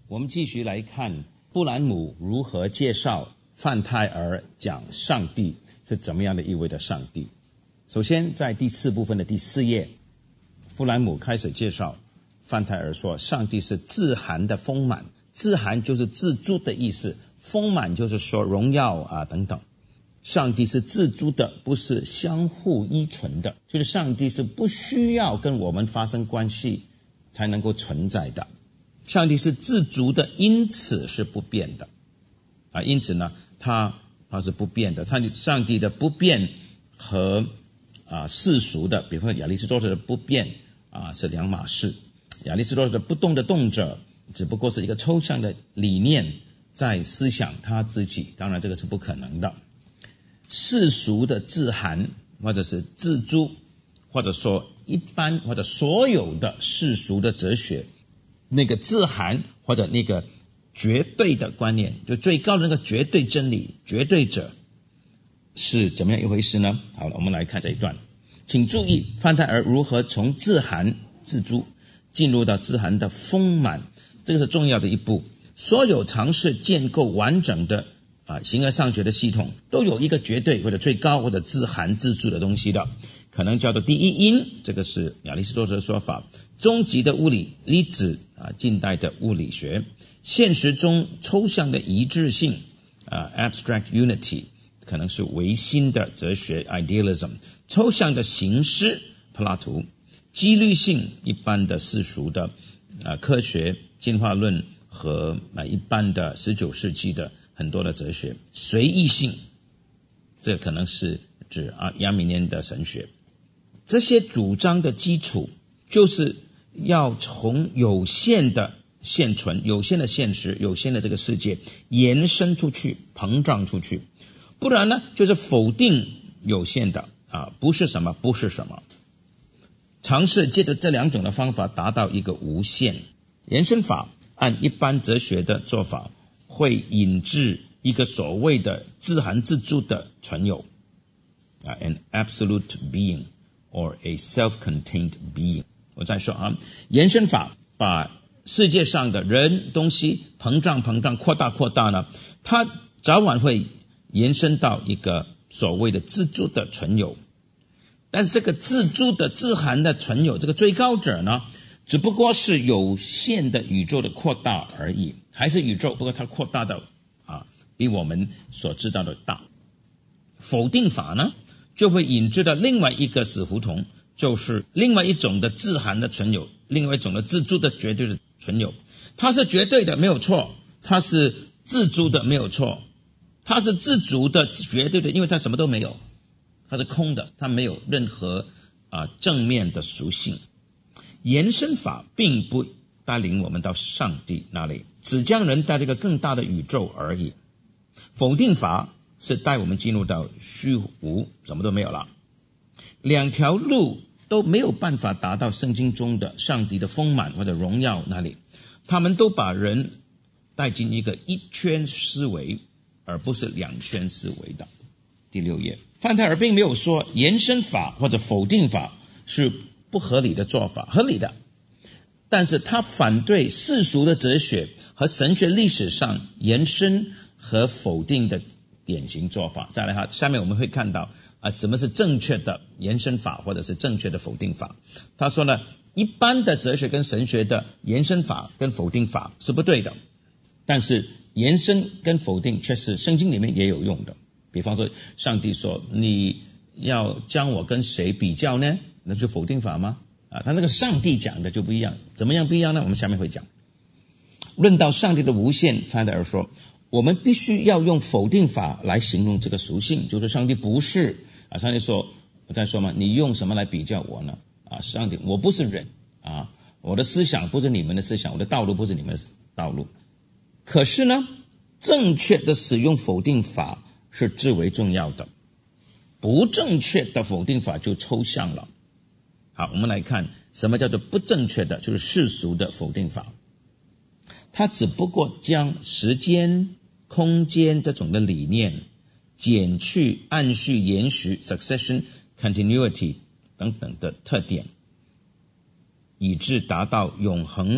我们继续来看布兰姆如何介绍范泰尔讲上帝是怎么样的一位的上帝。首先在第4部分的第4页，布兰姆开始介绍范泰尔说，上帝是自含的丰满，自含就是自足的意思，丰满就是说荣耀等等。上帝是自足的，不是相互依存的，就是上帝是不需要跟我们发生关系才能够存在的。上帝是自足的，因此是不变的因此呢他是不变的。上帝的不变和世俗的，比如说亚里士多德的不变是两码事。亚里士多德的不动的动者只不过是一个抽象的理念在思想他自己，当然这个是不可能的。世俗的自含或者是自足，或者说一般或者所有的世俗的哲学，那个自含或者那个绝对的观念，就最高的那个绝对真理，绝对者是怎么样一回事呢？好了，我们来看这一段。请注意范泰尔如何从自含自足进入到自含的丰满，这个是重要的一步。所有尝试建构完整的形而上学的系统都有一个绝对或者最高或者自含自足的东西的，可能叫做第一因，这个是亚里士多德的说法。终极的物理粒子近代的物理学，现实中抽象的一致性abstract unity 可能是唯心的哲学 idealism， 抽象的形式柏拉图，几率性一般的世俗的科学进化论和一般的19世纪的很多的哲学，随意性这可能是指亚米念的神学。这些主张的基础就是要从有限的现存、有限的现实、有限的这个世界延伸出去、膨胀出去，不然呢就是否定有限的不是什么不是什么，尝试借着这两种的方法达到一个无限。延伸法按一般哲学的做法会引致一个所谓的自含自足的存有an absolute being or a self-contained being。 我再说延伸法把世界上的人东西膨胀扩大呢，它早晚会延伸到一个所谓的自足的存有。但是这个自足的自含的存有，这个最高者呢，只不过是有限的宇宙的扩大而已，还是宇宙，不过它扩大的比我们所知道的大。否定法呢就会引致到另外一个死胡同，就是另外一种的自含的存有，另外一种的自足的绝对的存有。它是绝对的没有错，它是自足的没有错，它是自足的绝对的，因为它什么都没有，它是空的，它没有任何正面的属性。延伸法并不带领我们到上帝那里，只将人带到一个更大的宇宙而已。否定法是带我们进入到虚无，什么都没有了。两条路都没有办法达到圣经中的上帝的丰满或者荣耀那里，他们都把人带进一个一圈思维，而不是两圈思维的。第6页，范泰尔并没有说延伸法或者否定法是不合理的做法，合理的，但是他反对世俗的哲学和神学历史上延伸和否定的典型做法。再来下面我们会看到什么是正确的延伸法或者是正确的否定法。他说呢，一般的哲学跟神学的延伸法跟否定法是不对的，但是延伸跟否定却是圣经里面也有用的。比方说上帝说你要将我跟谁比较呢，那是否定法吗？他那个上帝讲的就不一样，怎么样不一样呢？我们下面会讲。论到上帝的无限，范泰尔说我们必须要用否定法来形容这个属性，就是上帝不是上帝说，我再说嘛，你用什么来比较我呢？上帝，我不是人我的思想不是你们的思想，我的道路不是你们的道路。可是呢，正确的使用否定法是至为重要的，不正确的否定法就抽象了。好，我们来看什么叫做不正确的，就是世俗的否定法。它只不过将时间、空间这种的理念减去按序延续 succession continuity 等等的特点，以致达到永恒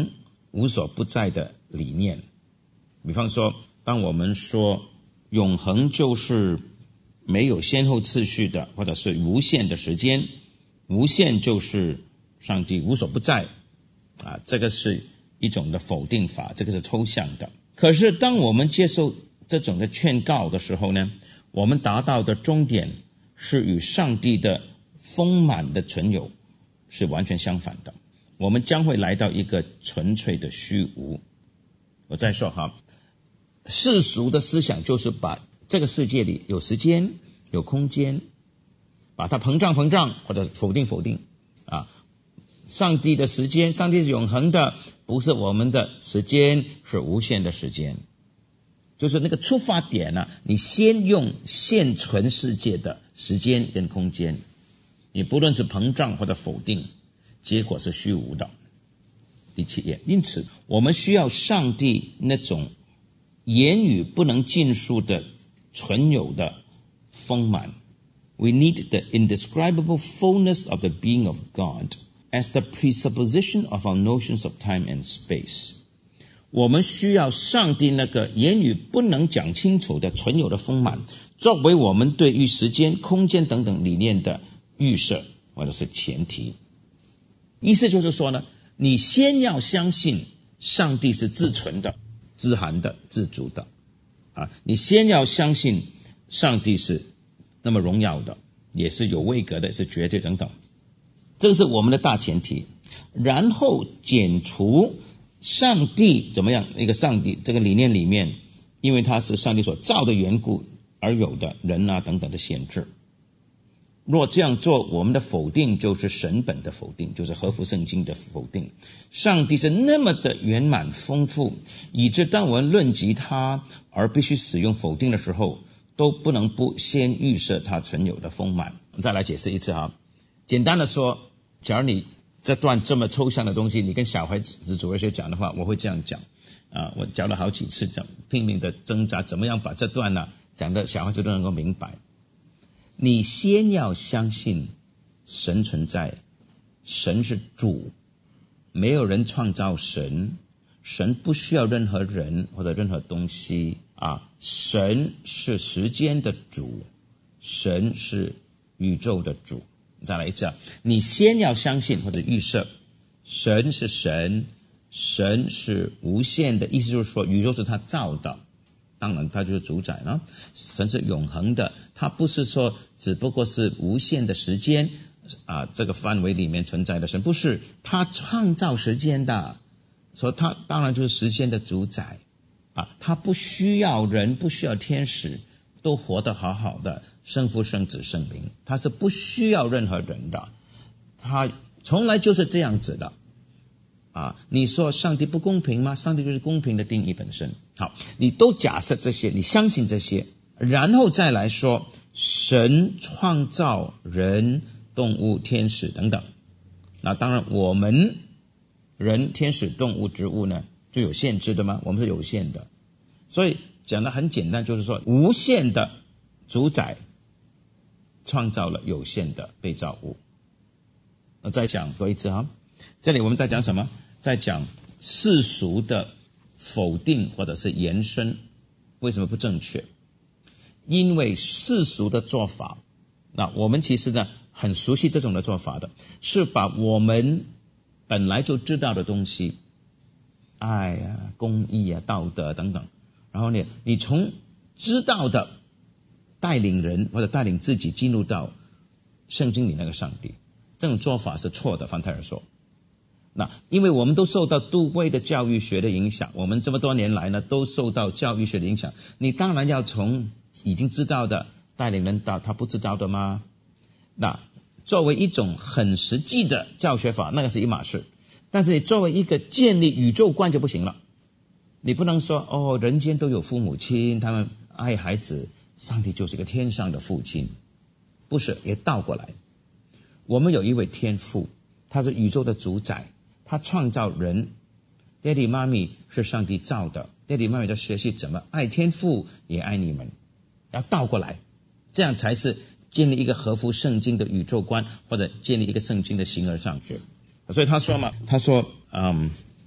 无所不在的理念。比方说，当我们说永恒就是没有先后次序的，或者是无限的时间，无限就是上帝无所不在这个是一种的否定法，这个是抽象的。可是当我们接受这种的劝告的时候呢，我们达到的终点是与上帝的丰满的存有是完全相反的，我们将会来到一个纯粹的虚无。我再说世俗的思想就是把这个世界里有时间有空间，把它膨胀或者否定上帝的时间，上帝是永恒的，不是我们的时间是无限的时间。就是那个出发点你先用现存世界的时间跟空间，你不论是膨胀或者否定，结果是虚无的。第7页，因此我们需要上帝那种言语不能尽数的存有的丰满。 We need the indescribable fullness of the being of God as the presupposition of our notions of time and space。 我们需要上帝那个言语不能讲清楚的存有的丰满，作为我们对于时间空间等等理念的预设或者是前提。意思就是说呢，你先要相信上帝是自存的、自含的、自主的你先要相信上帝是那么荣耀的，也是有位格的，是绝对等等，这个是我们的大前提。然后减除上帝怎么样一个上帝这个理念里面，因为它是上帝所造的缘故而有的人等等的限制。若这样做，我们的否定就是神本的否定，就是合乎圣经的否定。上帝是那么的圆满丰富，以致当我们论及他而必须使用否定的时候，都不能不先预设他存有的丰满。我们再来解释一次简单的说，假如你这段这么抽象的东西你跟小孩子主日学讲的话，我会这样讲我讲了好几次，讲拼命的挣扎怎么样把这段讲的小孩子都能够明白。你先要相信神存在，神是主，没有人创造神，神不需要任何人或者任何东西神是时间的主，神是宇宙的主。再来一次你先要相信或者预设神是神，神是无限的，意思就是说宇宙是他造的，当然他就是主宰了。神是永恒的，他不是说只不过是无限的时间这个范围里面存在的神，不是，他创造时间的，所以他当然就是时间的主宰他不需要人，不需要天使，都活得好好的，圣父圣子圣灵，他是不需要任何人的，他从来就是这样子的你说上帝不公平吗？上帝就是公平的定义本身。好，你都假设这些，你相信这些，然后再来说神创造人、动物、天使等等。那当然我们人、天使、动物、植物呢就有限制的吗？我们是有限的。所以讲得很简单，就是说无限的主宰创造了有限的被造物。我再讲多一次这里我们在讲什么？在讲世俗的否定或者是延伸为什么不正确？因为世俗的做法，那我们其实呢很熟悉这种的做法的，是把我们本来就知道的东西，爱公义道德等等，然后呢你从知道的带领人或者带领自己进入到圣经里那个上帝，这种做法是错的。范泰尔说，那因为我们都受到杜威的教育学的影响，我们这么多年来呢都受到教育学的影响，你当然要从已经知道的带领人到他不知道的吗？那作为一种很实际的教学法，那个是一码事，但是你作为一个建立宇宙观就不行了。你不能说人间都有父母亲，他们爱孩子，上帝就是个天上的父亲，不是，也倒过来。我们有一位天父，他是宇宙的主宰，他创造人，爹地妈咪是上帝造的，爹地妈咪在学习怎么爱天父也爱你们，要倒过来，这样才是建立一个合乎圣经的宇宙观，或者建立一个圣经的形而上学。所以他说嘛，他说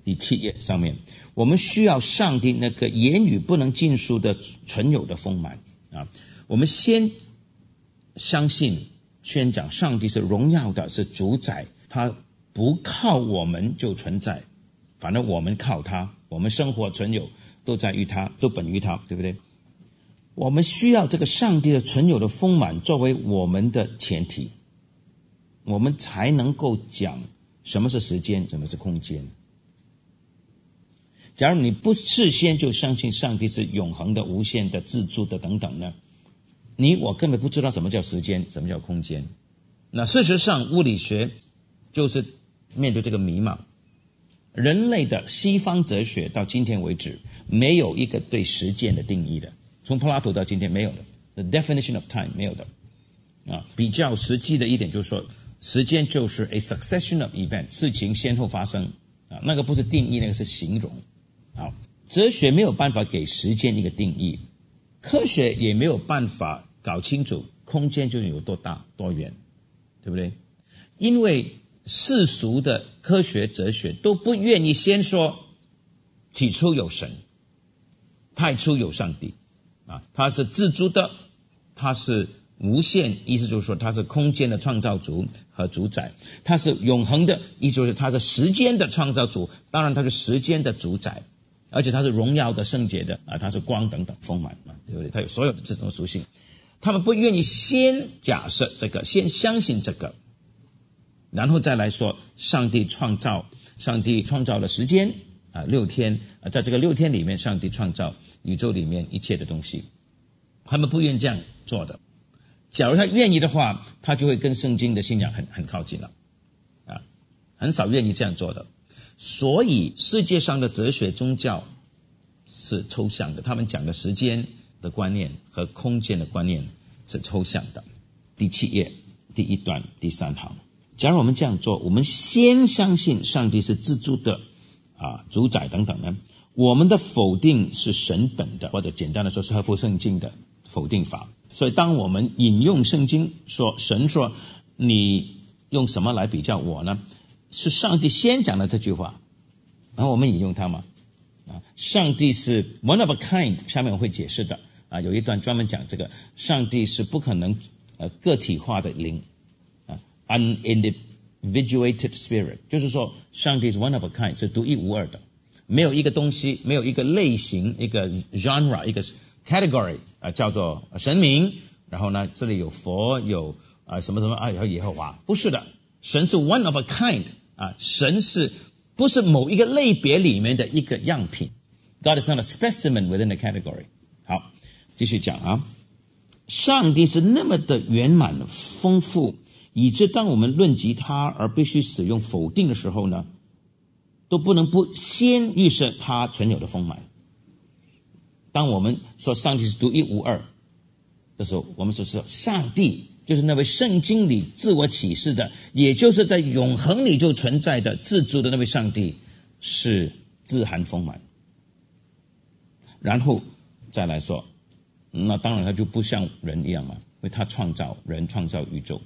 第7页上面，我们需要上帝那个言语不能尽数的存有的丰满啊。我们先相信宣讲上帝是荣耀的，是主宰，他不靠我们就存在，反正我们靠他，我们生活存有都在于他，都本于他，对不对？我们需要这个上帝的存有的丰满作为我们的前提，我们才能够讲什么是时间，什么是空间。假如你不事先就相信上帝是永恒的、无限的、自助的等等呢，我根本不知道什么叫时间，什么叫空间。那事实上物理学就是面对这个迷茫，人类的西方哲学到今天为止没有一个对时间的定义的，从柏拉图到今天没有的 ，the definition of time 没有的啊。比较实际的一点就是说，时间就是 a succession of events， 事情先后发生啊，那个不是定义，那个是形容。好，哲学没有办法给时间一个定义，科学也没有办法搞清楚空间究竟有多大多远，对不对？因为世俗的科学哲学都不愿意先说起初有神，太初有上帝啊，他是自主的，他是无限，意思就是说他是空间的创造主和主宰，他是永恒的，意思就是他是时间的创造主，当然他是时间的主宰，而且他是荣耀的、圣洁的啊，他是光等等丰满嘛，对不对？他有所有的这种属性。他们不愿意先假设这个，先相信这个，然后再来说上帝创造了时间啊，6天啊，在这个6天里面，上帝创造宇宙里面一切的东西。他们不愿意这样做的。假如他愿意的话，他就会跟圣经的信仰很靠近了啊，很少愿意这样做的。所以世界上的哲学宗教是抽象的，他们讲的时间的观念和空间的观念是抽象的。第7页第1段第3行，假如我们这样做，我们先相信上帝是自主的啊，主宰等等呢，我们的否定是神本的，或者简单的说是合乎圣经的否定法。所以当我们引用圣经说，神说你用什么来比较我呢？是上帝先讲的这句话，然后我们引用它吗？上帝是 one of a kind， 下面我会解释的啊，有一段专门讲这个，上帝是不可能个体化的灵，unindividuated spirit， 就是说上帝是 one of a kind， 是独一无二的，没有一个东西，没有一个类型，一个 genre， 一个 category 叫做神明，然后呢这里有佛，有什么什么啊，有耶和华，不是的，神是 one of a kind 啊，神是不是某一个类别里面的一个样品。God is not a specimen within a category。 好，继续讲啊，上帝是那么的圆满丰富，以致当我们论及他而必须使用否定的时候呢，都不能不先预设他存有的丰满。当我们说上帝是独一无二的时候，我们说上帝就是那位圣经里自我启示的，也就是在永恒里就存在的自主的那位上帝是自含丰满。然后再来说，那当然他就不像人一样嘛，因为他创造人，创造宇宙。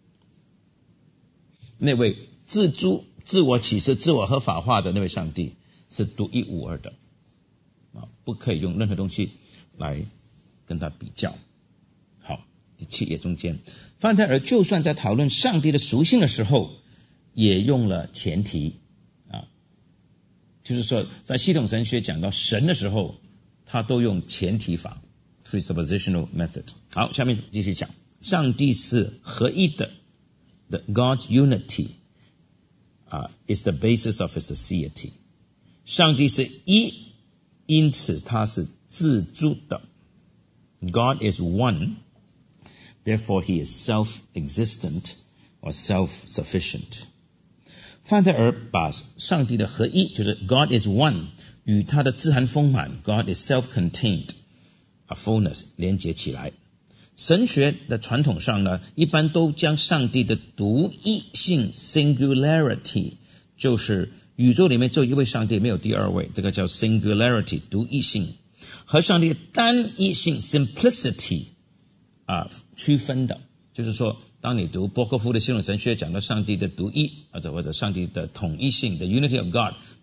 那位自主、自我启示、自我合法化的那位上帝是独一无二的啊，不可以用任何东西来跟他比较。好，第7页中间，范泰尔就算在讨论上帝的属性的时候，也用了前提啊，就是说在系统神学讲到神的时候，他都用前提法 presuppositional method。 好，下面继续讲，上帝是合一的，The God's unity is the basis of his aseity。 上帝是一，因此他是自主的。 God is one, therefore he is self-existent or self-sufficient。 范泰尔把上帝的合一，就是 God is one， 与他的自含丰满 God is self-contained a fullness 连接起来。神学的传统上呢，一般都将上帝的独一性 singularity， 就是宇宙里面只有一位上帝，没有第二位，这个叫 singularity 独一性，和上帝的单一性 simplicity 区分的。就是说当你读波科夫的系统神学讲到上帝的独一或者上帝的统一性的 unity of God，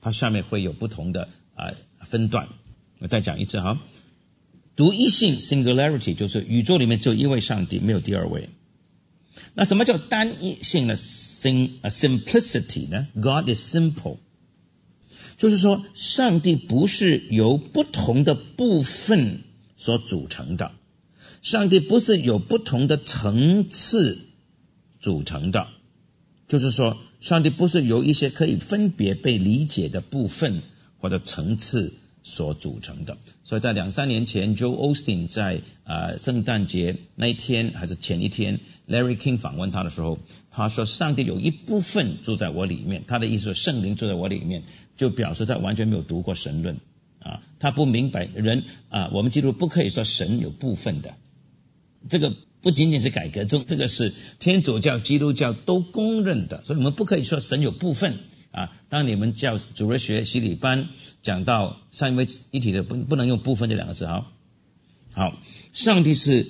它下面会有不同的分段。我再讲一次哈，独一性 singularity 就是宇宙里面只有一位上帝，没有第二位。那什么叫单一性呢？ simplicity 呢？ God is simple， 就是说上帝不是由不同的部分所组成的，上帝不是由不同的层次组成的，就是说上帝不是由一些可以分别被理解的部分或者层次所组成的。所以在2-3年前 Joel Osteen 在圣诞节那一天还是前一天 Larry King 访问他的时候，他说上帝有一部分住在我里面，他的意思是圣灵住在我里面，就表示他完全没有读过神论他不明白人我们基督徒不可以说神有部分的，这个不仅仅是改革宗，这个是天主教基督教都公认的，所以我们不可以说神有部分当你们教主日学洗礼班讲到三位一体的，不能用部分这两个字。好，上帝是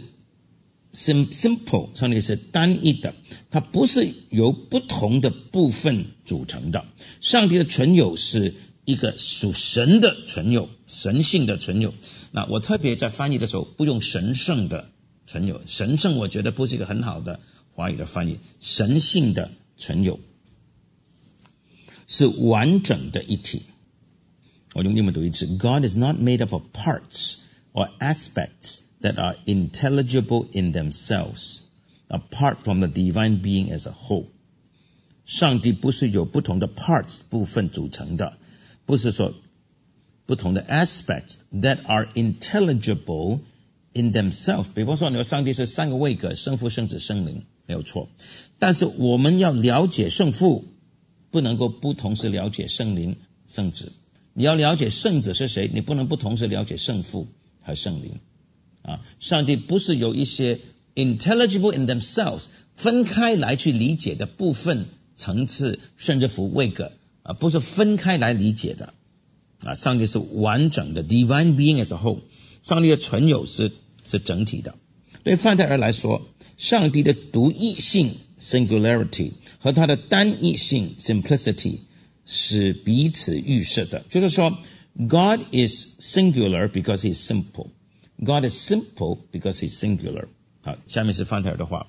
simple， 上帝是单一的，它不是由不同的部分组成的。上帝的存有是一个属神的存有，神性的存有。那我特别在翻译的时候不用神圣的存有，神圣我觉得不是一个很好的华语的翻译，神性的存有是完整的一体。我用英文读一次， God is not made up of parts or aspects that are intelligible in themselves, apart from the divine being as a whole. 上帝不是由不同的 parts 部分组成的，不是说不同的 aspects that are intelligible in themselves。 比方说你说上帝是3个位格，圣父圣子圣灵，没有错，但是我们要了解圣父，不能够不同时了解圣灵圣子。你要了解圣子是谁，你不能不同时了解圣父和圣灵上帝不是由一些 intelligible in themselves 分开来去理解的部分层次甚至乎位格不是分开来理解的上帝是完整的 divine being as a whole， 上帝的存有是整体的。对范泰尔来说，上帝的独一性 singularity 和他的单一性 simplicity 是彼此预设的，就是说 God is singular because he is simple, God is simple because he is singular。 好，下面是范泰尔的话，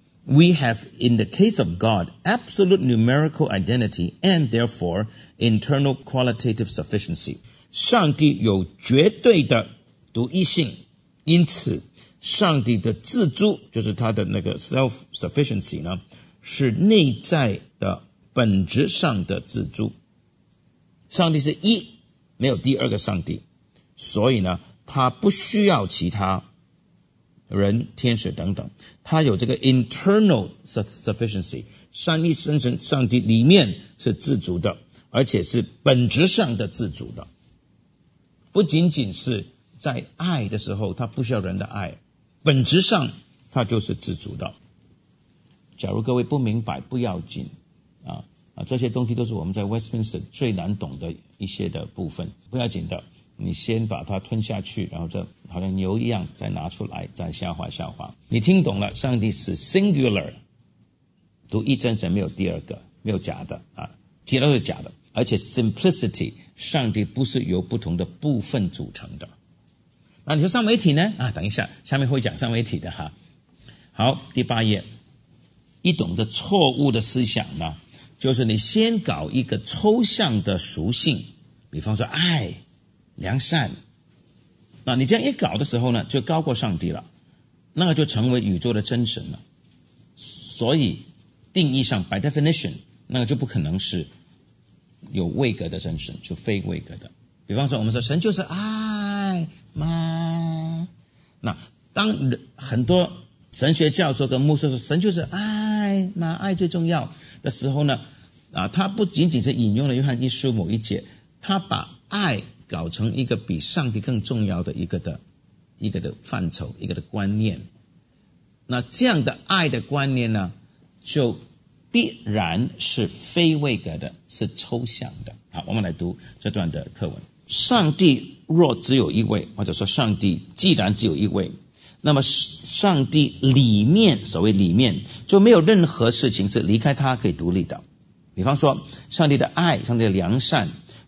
We have in the case of God absolute numerical identity and therefore internal qualitative sufficiency。 上帝有绝对的独一性，因此上帝的自足就是他的那个 self-sufficiency 呢，是内在的本质上的自足。上帝是一，没有第二个上帝，所以呢他不需要其他人天使等等，他有这个 internal sufficiency， 三一生成上帝里面是自足的，而且是本质上的自足的，不仅仅是在爱的时候他不需要人的爱，本质上他就是自足的。假如各位不明白不要紧这些东西都是我们在 Westminster 最难懂的一些的部分，不要紧的，你先把它吞下去，然后这好像牛一样再拿出来再消化。你听懂了，上帝是 singular， 独一真神，没有第二个，没有假的其他都是假的。而且 simplicity， 上帝不是由不同的部分组成的。那你说三位一体呢等一下下面会讲三位一体的好，第8页，一种的错误的思想呢，就是你先搞一个抽象的属性，比方说爱、良善，那你这样一搞的时候呢，就高过上帝了，那个就成为宇宙的真神了。所以定义上 by definition， 那个就不可能是有位格的真神，是非位格的。比方说我们说神就是爱嘛，那当很多神学教授跟牧师说神就是爱嘛，爱最重要的时候呢他不仅仅是引用了约翰一书某一节，他把爱搞成一个比上帝更重要的一个的范畴，一个的观念。那这样的爱的观念呢，就必然是非位格的，是抽象的。好，我们来读这段的课文。上帝若只有一位，或者说上帝既然只有一位，那么上帝里面，所谓里面就没有任何事情是离开他可以独立的。比方说上帝的爱，上帝的良善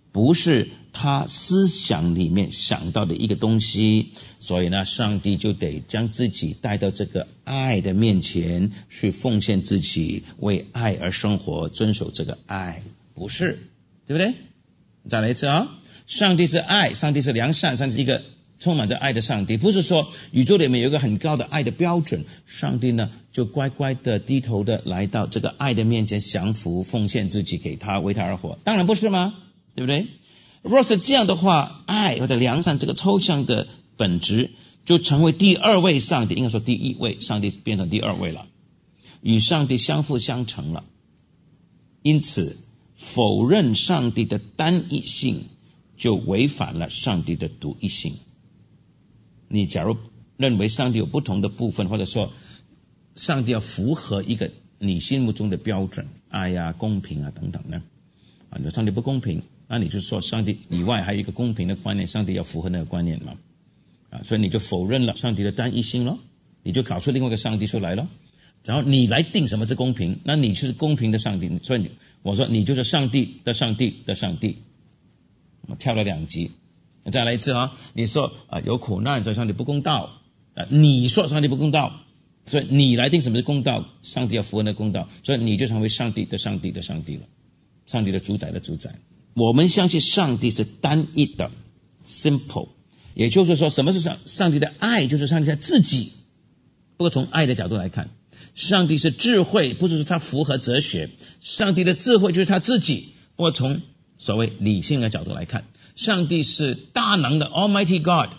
不是他思想里面想到的一个东西，所以呢，上帝就得将自己带到这个爱的面前，去奉献自己，为爱而生活，遵守这个爱，不是，对不对？再来一次啊，上帝是爱，上帝是良善，上帝是一个充满着爱的上帝，不是说宇宙里面有一个很高的爱的标准，上帝呢就乖乖的低头的来到这个爱的面前降服，奉献自己给他，为他而活，当然不是吗？对不对？若是这样的话，爱或者良善这个抽象的本质就成为第二位上帝，应该说第一位上帝变成第二位了，与上帝相辅相成了。因此否认上帝的单一性就违反了上帝的独一性。你假如认为上帝有不同的部分，或者说上帝要符合一个你心目中的标准，爱啊、公平啊等等呢，你说上帝不公平，那你就说上帝以外还有一个公平的观念，上帝要符合那个观念嘛，所以你就否认了上帝的单一性咯，你就搞出另外一个上帝出来咯，然后你来定什么是公平，那你就是公平的上帝，所以我说你就是上帝的上帝的上帝，我跳了2级。再来一次啊，你说有苦难，所以上帝不公道，你说上帝不公道，所以你来定什么是公道，上帝要符合那公道，所以你就成为上帝的上帝的上帝了，上帝的主宰的主宰。我们相信上帝是单一的 simple， 也就是说什么是上帝的爱，就是上帝在自己，不过从爱的角度来看，上帝是智慧，不是说他符合哲学，上帝的智慧就是他自己，不过从所谓理性的角度来看，上帝是大能的 Almighty God。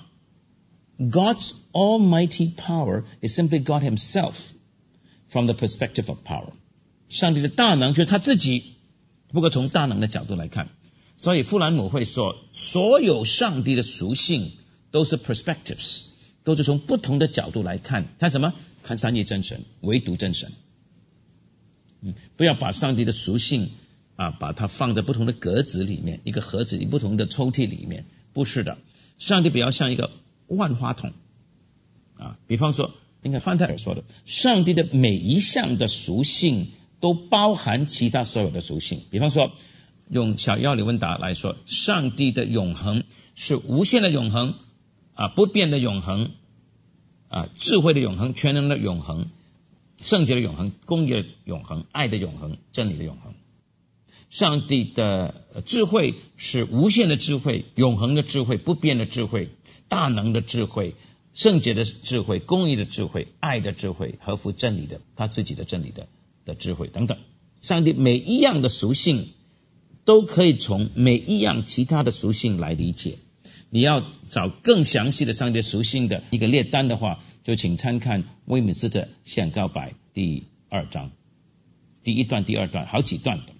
God's almighty power is simply God himself from the perspective of power。 上帝的大能就是他自己，不过从大能的角度来看，所以富兰姆会说所有上帝的属性都是 perspectives， 都是从不同的角度来看，看什么？看三一真神，唯独真神。不要把上帝的属性把它放在不同的格子里面，一个盒子里，不同的抽屉里面，不是的。上帝比较像一个万花筒比方说应该范泰尔说的，上帝的每一项的属性都包含其他所有的属性。比方说用小要理问答来说，上帝的永恒是无限的永恒不变的永恒智慧的永恒，全能的永恒，圣洁的永恒，公义的永恒，爱的永恒，真理的永恒。上帝的智慧是无限的智慧，永恒的智慧，不变的智慧，大能的智慧，圣洁的智慧，公义的智慧，爱的智慧，合乎真理的他自己的真理的智慧等等。上帝每一样的属性都可以从每一样其他的属性来理解。你要找更详细的上帝属性的一个列单的话，就请参看威敏斯特宪告白第2章第1段第2段，好几段的。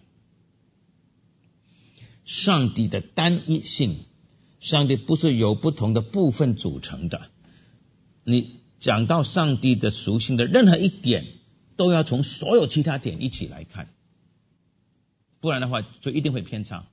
上帝的单一性，上帝不是由不同的部分组成的，你讲到上帝的属性的任何一点都要从所有其他点一起来看，不然的话就一定会偏差。